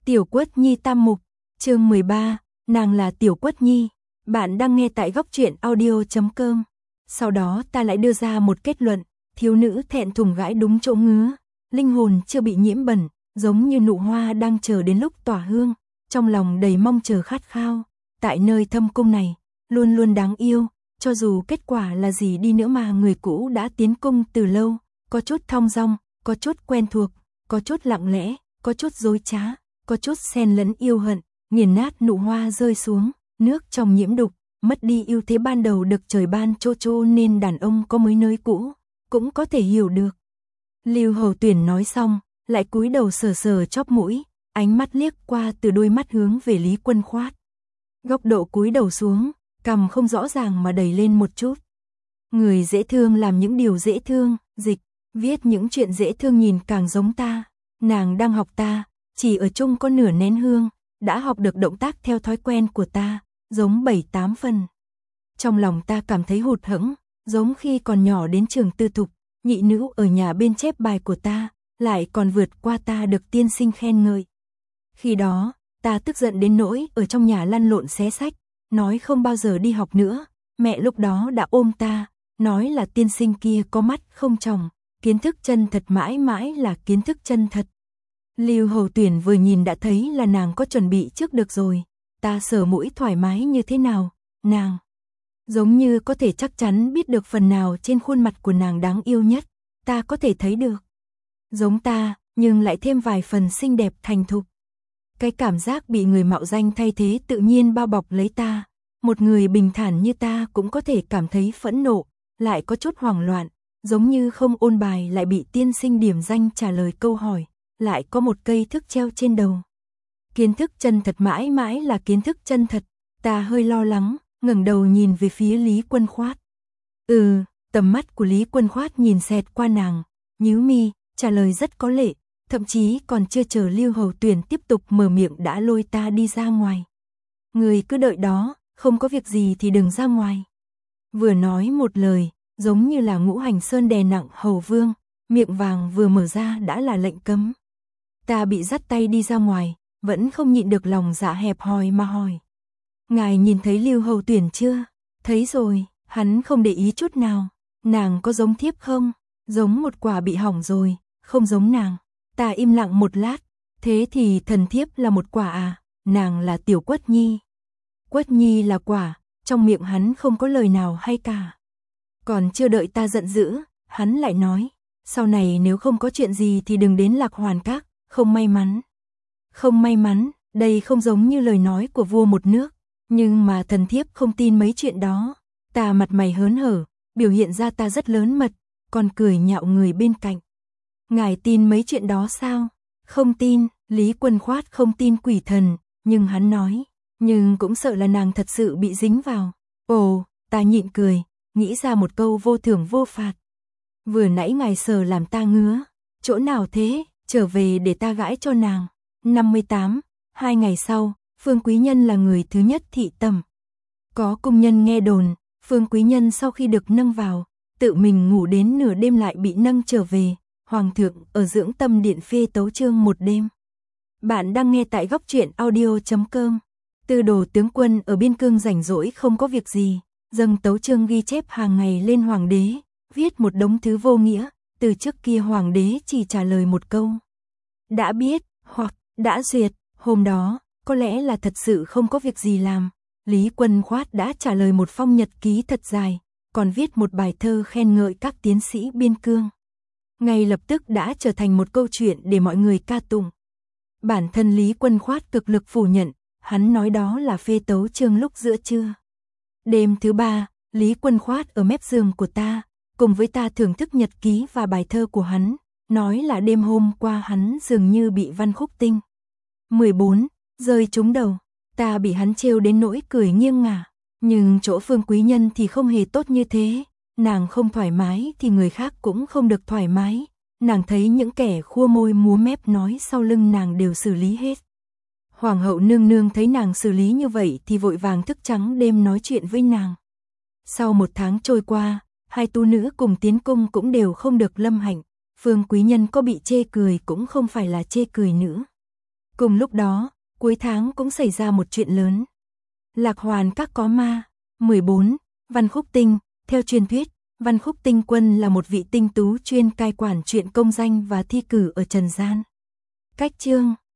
Tiểu Quất Nhi tam mục, chương 13, nàng là Tiểu Quất Nhi. Bạn đang nghe tại góc truyện audio.com. Sau đó ta lại đưa ra một kết luận, thiếu nữ thẹn thùng gãi đúng chỗ ngứa, linh hồn chưa bị nhiễm bẩn, giống như nụ hoa đang chờ đến lúc tỏa hương, trong lòng đầy mong chờ khát khao. Tại nơi thâm cung này, luôn luôn đáng yêu, cho dù kết quả là gì đi nữa mà người cũ đã tiến cung từ lâu, có chút thong dong, có chút quen thuộc, có chút lặng lẽ, có chút dối trá, có chút xen lẫn yêu hận, nghiền nát nụ hoa rơi xuống, nước trong nhiễm đục, mất đi ưu thế ban đầu được trời ban cho nên đàn ông có mới nới cũ, cũng có thể hiểu được. Lưu Hầu Tuyển nói xong, lại cúi đầu sờ sờ chóp mũi, ánh mắt liếc qua từ đôi mắt hướng về Lý Quân Khoát. Góc độ cúi đầu xuống, cằm không rõ ràng mà đầy lên một chút. Người dễ thương làm những điều dễ thương, dịch, viết những chuyện dễ thương nhìn càng giống ta. Nàng đang học ta, chỉ ở chung có nửa nén hương, đã học được động tác theo thói quen của ta, giống 7-8 phần. Trong lòng ta cảm thấy hụt hẫng, giống khi còn nhỏ đến trường tư thục, nhị nữ ở nhà bên chép bài của ta, lại còn vượt qua ta được tiên sinh khen ngợi. Khi đó, ta tức giận đến nỗi ở trong nhà lăn lộn xé sách, nói không bao giờ đi học nữa, mẹ lúc đó đã ôm ta, nói là tiên sinh kia có mắt không tròng, kiến thức chân thật mãi mãi là kiến thức chân thật. Lưu Hầu Tuyển vừa nhìn đã thấy là nàng có chuẩn bị trước được rồi, ta sờ mũi thoải mái như thế nào, nàng giống như có thể chắc chắn biết được phần nào trên khuôn mặt của nàng đáng yêu nhất, ta có thể thấy được. Giống ta, nhưng lại thêm vài phần xinh đẹp thành thục. Cái cảm giác bị người mạo danh thay thế tự nhiên bao bọc lấy ta, một người bình thản như ta cũng có thể cảm thấy phẫn nộ, lại có chút hoảng loạn, giống như không ôn bài lại bị tiên sinh điểm danh trả lời câu hỏi, lại có một cây thước treo trên đầu. Kiến thức chân thật mãi mãi là kiến thức chân thật, ta hơi lo lắng, ngẩng đầu nhìn về phía Lý Quân Khoát. Tầm mắt của Lý Quân Khoát nhìn xẹt qua nàng, nhíu mi, trả lời rất có lệ, thậm chí còn chưa chờ Lưu Hầu Tuyển tiếp tục mở miệng đã lôi ta đi ra ngoài. Người cứ đợi đó, không có việc gì thì đừng ra ngoài. Vừa nói một lời, giống như là Ngũ Hành Sơn đè nặng hầu vương, miệng vàng vừa mở ra đã là lệnh cấm. Ta bị dắt tay đi ra ngoài, vẫn không nhịn được lòng dạ hẹp hòi mà hỏi. Ngài nhìn thấy Lưu Hầu Tuyển chưa? Thấy rồi, hắn không để ý chút nào. Nàng có giống thiếp không? Giống một quả bị hỏng rồi, không giống nàng. Ta im lặng một lát, thế thì thần thiếp là một quả à? Nàng là Tiểu Quất Nhi. Quất Nhi là quả, trong miệng hắn không có lời nào hay cả. Còn chưa đợi ta giận dữ, hắn lại nói, sau này nếu không có chuyện gì thì đừng đến Lạc Hoàn Các, không may mắn. Không may mắn, đây không giống như lời nói của vua một nước, nhưng mà thần thiếp không tin mấy chuyện đó. Ta mặt mày hớn hở, biểu hiện ra ta rất lớn mật, còn cười nhạo người bên cạnh. Ngài tin mấy chuyện đó sao? Không tin, Lý Quân Khoát không tin quỷ thần, nhưng hắn nói, nhưng cũng sợ là nàng thật sự bị dính vào. Ồ, ta nhịn cười, nghĩ ra một câu vô thưởng vô phạt. Vừa nãy ngài sờ làm ta ngứa, chỗ nào thế, trở về để ta gãi cho nàng. 58, 2 ngày sau, Phương Quý Nhân là người thứ nhất thị tẩm. Có cung nhân nghe đồn, Phương Quý Nhân sau khi được nâng vào, tự mình ngủ đến nửa đêm lại bị nâng trở về, Hoàng thượng ở dưỡng tâm điện phê tấu chương một đêm. Bạn đang nghe tại góc truyện audio.com. Tư Đồ tướng quân ở biên cương rảnh rỗi không có việc gì, dâng tấu chương ghi chép hàng ngày lên hoàng đế, viết một đống thứ vô nghĩa, từ trước kia hoàng đế chỉ trả lời một câu. Đã biết, hoặc đã duyệt, hôm đó, có lẽ là thật sự không có việc gì làm. Lý Quân Khoát đã trả lời một phong nhật ký thật dài, còn viết một bài thơ khen ngợi các tiến sĩ biên cương. Ngay lập tức đã trở thành một câu chuyện để mọi người ca tụng. Bản thân Lý Quân Khoát cực lực phủ nhận, hắn nói đó là phê tấu chương lúc giữa trưa. Đêm thứ 3, Lý Quân Khoát ở mép giường của ta, cùng với ta thưởng thức nhật ký và bài thơ của hắn, nói là đêm hôm qua hắn dường như bị Văn Khúc Tinh 14 rơi trúng đầu, ta bị hắn trêu đến nỗi cười nghiêng ngả, nhưng chỗ Phương Quý Nhân thì không hề tốt như thế, nàng không thoải mái thì người khác cũng không được thoải mái, nàng thấy những kẻ khua môi múa mép nói sau lưng nàng đều xử lý hết. Hoàng hậu nương nương thấy nàng xử lý như vậy thì vội vàng thức trắng đêm nói chuyện với nàng. Sau 1 tháng trôi qua, 2 tu nữ cùng tiến cung cũng đều không được lâm hạnh, Phương Quý Nhân có bị chê cười cũng không phải là chê cười nữa. Cùng lúc đó, cuối tháng cũng xảy ra một chuyện lớn. Lạc Hoàn Các có ma. 14. Văn Khúc Tinh. Theo truyền thuyết, Văn Khúc Tinh Quân là một vị tinh tú chuyên cai quản chuyện công danh và thi cử ở trần gian. Cách chương